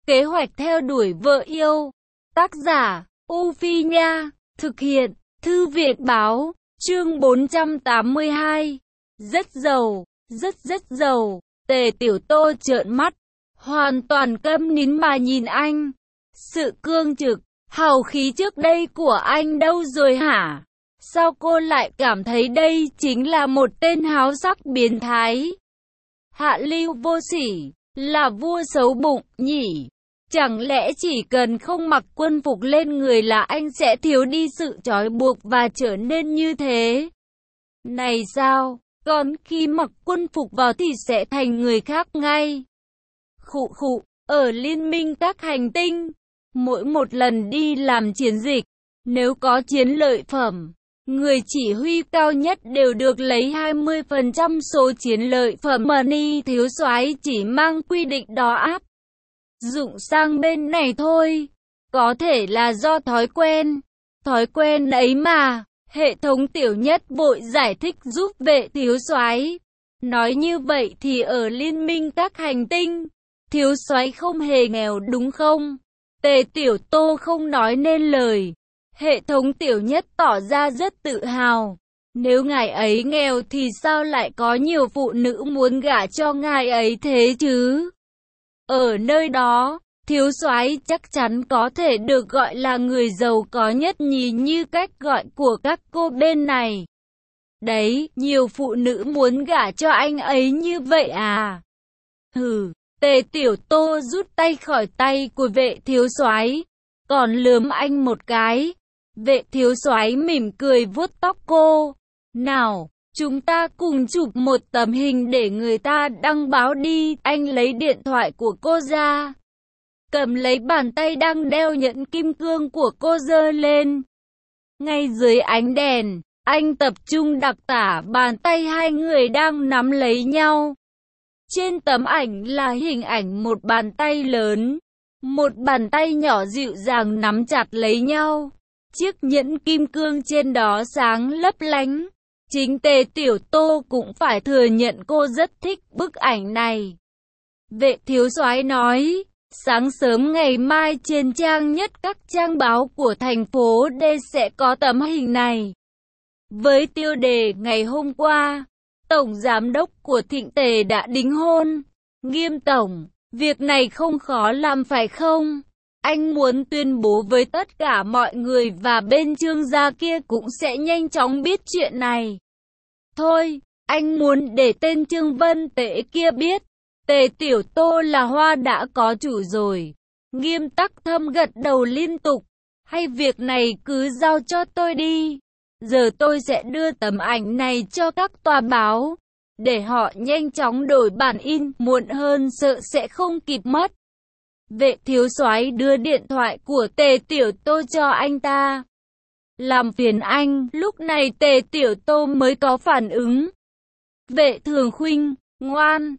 Kế hoạch theo đuổi vợ yêu. Tác giả, U Phi Nha. Thực hiện, Thư viện Báo. Chương 482. Rất giàu, rất giàu. Tề Tiểu Tô trợn mắt, hoàn toàn câm nín mà nhìn anh. Sự cương trực, hào khí trước đây của anh đâu rồi hả? Sao cô lại cảm thấy đây chính là một tên háo sắc biến thái? Hạ lưu vô sỉ, là vua xấu bụng nhỉ? Chẳng lẽ chỉ cần không mặc quân phục lên người là anh sẽ thiếu đi sự trói buộc và trở nên như thế? Này sao, còn khi mặc quân phục vào thì sẽ thành người khác ngay. Khụ, ở Liên minh các hành tinh, mỗi một lần đi làm chiến dịch, nếu có chiến lợi phẩm, người chỉ huy cao nhất đều được lấy 20% số chiến lợi phẩm mà Ni thiếu soái chỉ mang quy định đó áp dụng sang bên này thôi. Có thể là do thói quen ấy mà. Hệ thống Tiểu Nhất vội giải thích giúp Vệ thiếu soái. Nói như vậy thì ở Liên minh các hành tinh, thiếu soái không hề nghèo đúng không? Tề Tiểu Tô không nói nên lời. Hệ thống Tiểu Nhất tỏ ra rất tự hào. Nếu ngài ấy nghèo thì sao lại có nhiều phụ nữ muốn gả cho ngài ấy thế chứ? Ở nơi đó, thiếu soái chắc chắn có thể được gọi là người giàu có nhất nhì như cách gọi của các cô bên này. Đấy, nhiều phụ nữ muốn gả cho anh ấy như vậy à? Hừ, Tề Tiểu Tô rút tay khỏi tay của Vệ thiếu soái, còn lườm anh một cái. Vệ thiếu soái mỉm cười vuốt tóc cô. Nào, chúng ta cùng chụp một tấm hình để người ta đăng báo đi. Anh lấy điện thoại của cô ra, cầm lấy bàn tay đang đeo nhẫn kim cương của cô giơ lên. Ngay dưới ánh đèn, anh tập trung đặc tả bàn tay hai người đang nắm lấy nhau. Trên tấm ảnh là hình ảnh một bàn tay lớn, một bàn tay nhỏ dịu dàng nắm chặt lấy nhau. Chiếc nhẫn kim cương trên đó sáng lấp lánh. Chính Tề Tiểu Tô cũng phải thừa nhận cô rất thích bức ảnh này. Vệ thiếu soái nói, sáng sớm ngày mai trên trang nhất các trang báo của thành phố D sẽ có tấm hình này. Với tiêu đề ngày hôm qua, Tổng Giám đốc của Thịnh Tề đã đính hôn. Nghiêm Tổng, việc này không khó làm phải không? Anh muốn tuyên bố với tất cả mọi người và bên Trương gia kia cũng sẽ nhanh chóng biết chuyện này. Thôi, anh muốn để tên Trương Vân Tễ kia biết. Tề Tiểu Tô là hoa đã có chủ rồi. Nghiêm Tắc Thâm gật đầu liên tục. Hay việc này cứ giao cho tôi đi. Giờ tôi sẽ đưa tấm ảnh này cho các tòa báo, để họ nhanh chóng đổi bản in, muộn hơn sợ sẽ không kịp mất. Vệ thiếu soái đưa điện thoại của Tề Tiểu Tô cho anh ta. Làm phiền anh, lúc này Tề Tiểu Tô mới có phản ứng. Vệ Thường Khuynh, ngoan,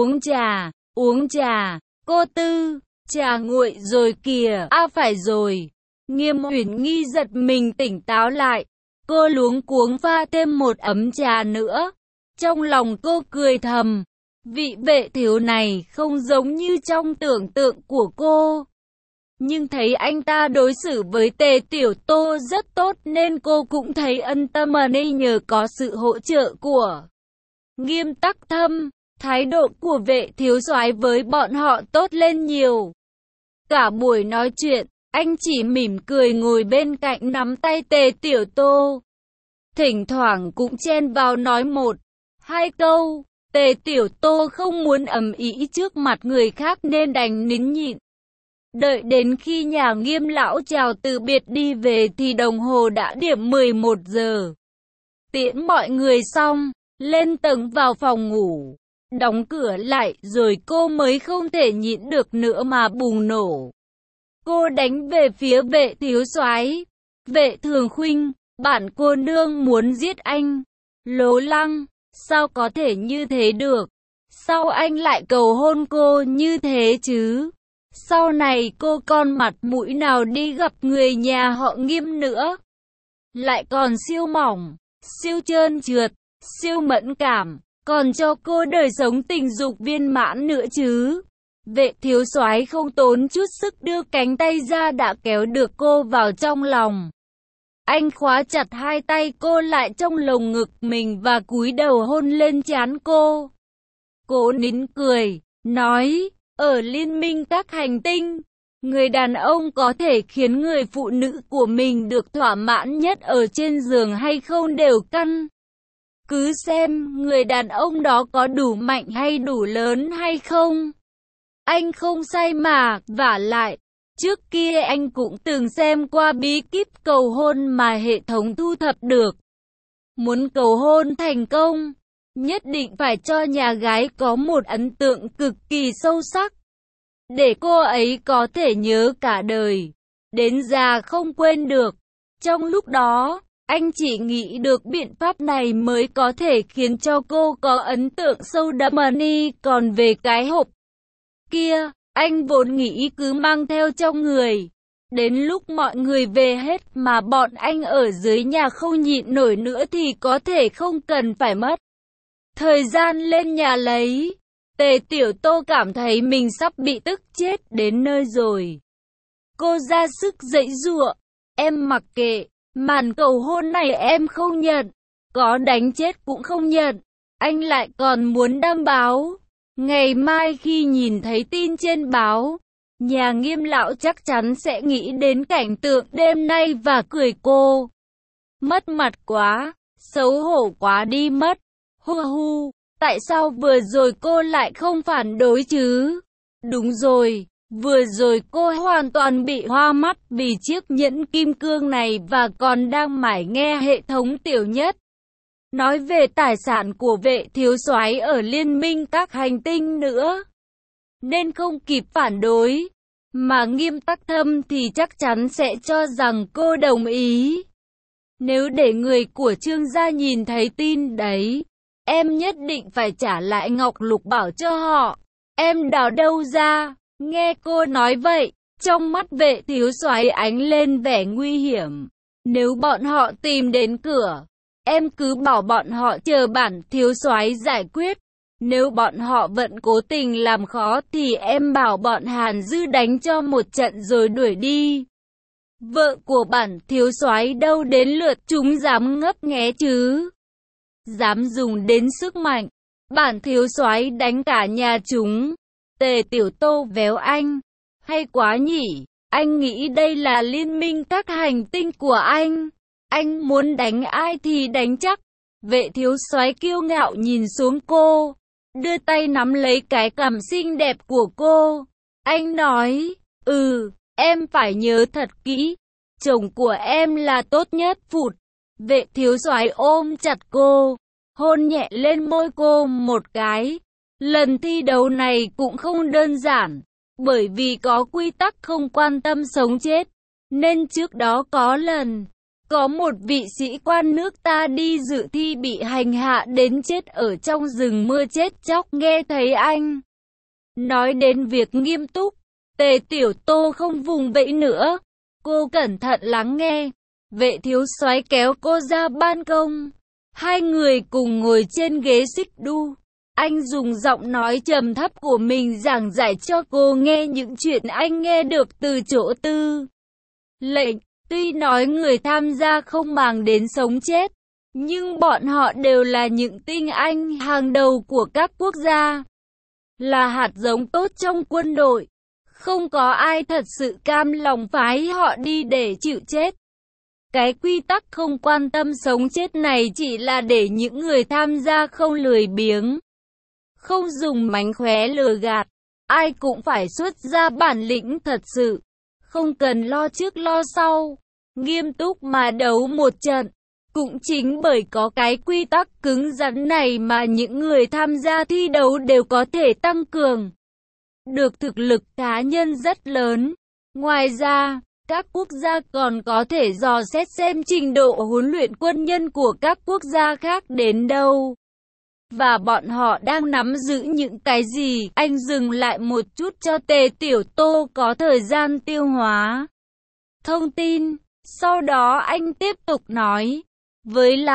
uống trà, cô Tư, trà nguội rồi kìa, phải rồi. Nghiêm Uyển Nghi giật mình tỉnh táo lại, cô luống cuống pha thêm một ấm trà nữa. Trong lòng cô cười thầm, vị vệ thiếu này không giống như trong tưởng tượng của cô. Nhưng thấy anh ta đối xử với Tề Tiểu Tô rất tốt nên cô cũng thấy ân tâm mà nên nhờ có sự hỗ trợ của Nghiêm Tắc Thâm, thái độ của vệ thiếu soái với bọn họ tốt lên nhiều. Cả buổi nói chuyện, anh chỉ mỉm cười ngồi bên cạnh nắm tay Tề Tiểu Tô. Thỉnh thoảng cũng chen vào nói một, hai câu. Tề Tiểu Tô không muốn ầm ĩ trước mặt người khác nên đành nín nhịn. Đợi đến khi nhà Nghiêm lão chào từ biệt đi về thì đồng hồ đã điểm 11 giờ. Tiễn mọi người xong, lên tầng vào phòng ngủ, đóng cửa lại rồi cô mới không thể nhịn được nữa mà bùng nổ. Cô đánh về phía vệ thiếu soái. Vệ Thường Khuynh, bản cô nương muốn giết anh. Lố Lăng, sao có thể như thế được? Sao anh lại cầu hôn cô như thế chứ? Sau này cô còn mặt mũi nào đi gặp người nhà họ Nghiêm nữa? Lại còn siêu mỏng, siêu trơn trượt, siêu mẫn cảm, còn cho cô đời sống tình dục viên mãn nữa chứ? Vệ thiếu soái không tốn chút sức đưa cánh tay ra đã kéo được cô vào trong lòng. Anh khóa chặt hai tay cô lại trong lồng ngực mình và cúi đầu hôn lên trán cô. Cô nín cười, nói, ở liên minh các hành tinh, người đàn ông có thể khiến người phụ nữ của mình được thỏa mãn nhất ở trên giường hay không đều căn cứ xem người đàn ông đó có đủ mạnh hay đủ lớn hay không. Anh không sai mà, vả lại, trước kia anh cũng từng xem qua bí kíp cầu hôn mà hệ thống thu thập được. Muốn cầu hôn thành công, nhất định phải cho nhà gái có một ấn tượng cực kỳ sâu sắc, để cô ấy có thể nhớ cả đời, đến già không quên được. Trong lúc đó, anh chỉ nghĩ được biện pháp này mới có thể khiến cho cô có ấn tượng sâu đậm. Còn về cái hộp kia, anh vốn nghĩ cứ mang theo trong người. Đến lúc mọi người về hết mà bọn anh ở dưới nhà không nhịn nổi nữa thì có thể không cần phải mất thời gian lên nhà lấy. Tề Tiểu Tô cảm thấy mình sắp bị tức chết đến nơi rồi. Cô ra sức giãy giụa, em mặc kệ, màn cầu hôn này em không nhận, có đánh chết cũng không nhận. Anh lại còn muốn đăng báo. Ngày mai khi nhìn thấy tin trên báo, nhà Nghiêm lão chắc chắn sẽ nghĩ đến cảnh tượng đêm nay và cười cô. Mất mặt quá, xấu hổ quá đi mất. Hu hu, tại sao vừa rồi cô lại không phản đối chứ? Đúng rồi, vừa rồi cô hoàn toàn bị hoa mắt vì chiếc nhẫn kim cương này và còn đang mải nghe hệ thống tiểu nhất nói về tài sản của vệ thiếu soái ở liên minh các hành tinh nữa, nên không kịp phản đối. Mà Nghiêm Tắc Thâm thì chắc chắn sẽ cho rằng cô đồng ý. Nếu để người của Trương gia nhìn thấy tin đấy, em nhất định phải trả lại Ngọc Lục Bảo cho họ. Em đào đâu ra? Nghe cô nói vậy, trong mắt vệ thiếu soái ánh lên vẻ nguy hiểm. Nếu bọn họ tìm đến cửa, em cứ bảo bọn họ chờ bản thiếu soái giải quyết. Nếu bọn họ vẫn cố tình làm khó thì em bảo bọn Hàn Dư đánh cho một trận rồi đuổi đi. Vợ của bản thiếu soái đâu đến lượt chúng dám ngấp nghé chứ? Dám dùng đến sức mạnh, bản thiếu soái đánh cả nhà chúng. Tề Tiểu Tô véo anh. Hay quá nhỉ, anh nghĩ đây là liên minh các hành tinh của anh. Anh muốn đánh ai thì đánh chắc. Vệ thiếu soái kiêu ngạo nhìn xuống cô, đưa tay nắm lấy cái cằm xinh đẹp của cô. Anh nói, em phải nhớ thật kỹ, chồng của em là tốt nhất. Phụt. Vệ thiếu soái ôm chặt cô, hôn nhẹ lên môi cô một cái. Lần thi đấu này cũng không đơn giản, bởi vì có quy tắc không quan tâm sống chết, nên trước đó có một vị sĩ quan nước ta đi dự thi bị hành hạ đến chết ở trong rừng mưa chết chóc. Nghe thấy anh nói đến việc nghiêm túc, Tề Tiểu Tô không vùng vẫy nữa. Cô cẩn thận lắng nghe. Vệ thiếu soái kéo cô ra ban công. Hai người cùng ngồi trên ghế xích đu. Anh dùng giọng nói trầm thấp của mình giảng giải cho cô nghe những chuyện anh nghe được từ chỗ Tư lệnh. Tuy nói người tham gia không màng đến sống chết, nhưng bọn họ đều là những tinh anh hàng đầu của các quốc gia, là hạt giống tốt trong quân đội. Không có ai thật sự cam lòng phái họ đi để chịu chết. Cái quy tắc không quan tâm sống chết này chỉ là để những người tham gia không lười biếng, không dùng mánh khóe lừa gạt. Ai cũng phải xuất ra bản lĩnh thật sự, không cần lo trước lo sau, nghiêm túc mà đấu một trận. Cũng chính bởi có cái quy tắc cứng rắn này mà những người tham gia thi đấu đều có thể tăng cường được thực lực cá nhân rất lớn. Ngoài ra, các quốc gia còn có thể dò xét xem trình độ huấn luyện quân nhân của các quốc gia khác đến đâu, và bọn họ đang nắm giữ những cái gì. Anh dừng lại một chút cho Tề Tiểu Tô có thời gian tiêu hóa thông tin. Sau đó anh tiếp tục nói, với lại,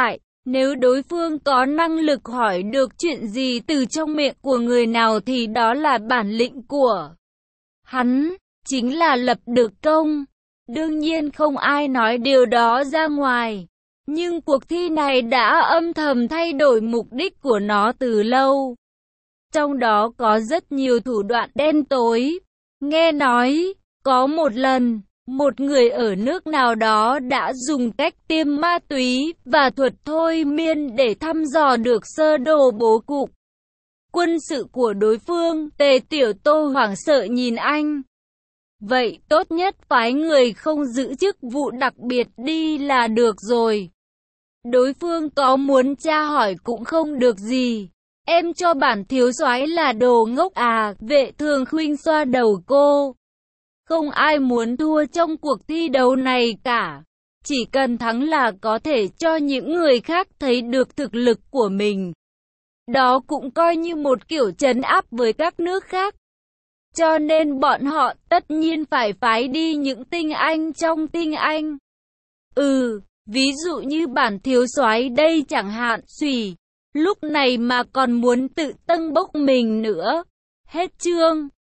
Nếu đối phương có năng lực hỏi được chuyện gì từ trong miệng của người nào thì đó là bản lĩnh của hắn, chính là lập được công. Đương nhiên không ai nói điều đó ra ngoài, nhưng cuộc thi này đã âm thầm thay đổi mục đích của nó từ lâu. Trong đó có rất nhiều thủ đoạn đen tối. Nghe nói, có một lần, một người ở nước nào đó đã dùng cách tiêm ma túy và thuật thôi miên để thăm dò được sơ đồ bố cục quân sự của đối phương. Tề Tiểu Tô hoảng sợ nhìn anh. Vậy tốt nhất phái người không giữ chức vụ đặc biệt đi là được rồi. Đối phương có muốn tra hỏi cũng không được gì. Em cho bản thiếu soái là đồ ngốc à? Vệ Thường Khuynh xoa đầu cô. Không ai muốn thua trong cuộc thi đấu này cả. Chỉ cần thắng là có thể cho những người khác thấy được thực lực của mình. Đó cũng coi như một kiểu trấn áp với các nước khác. Cho nên bọn họ tất nhiên phải phái đi những tinh anh trong tinh anh. Ví dụ như bản thiếu soái đây chẳng hạn. Xùy, lúc này mà còn muốn tự tâng bốc mình nữa. Hết chương.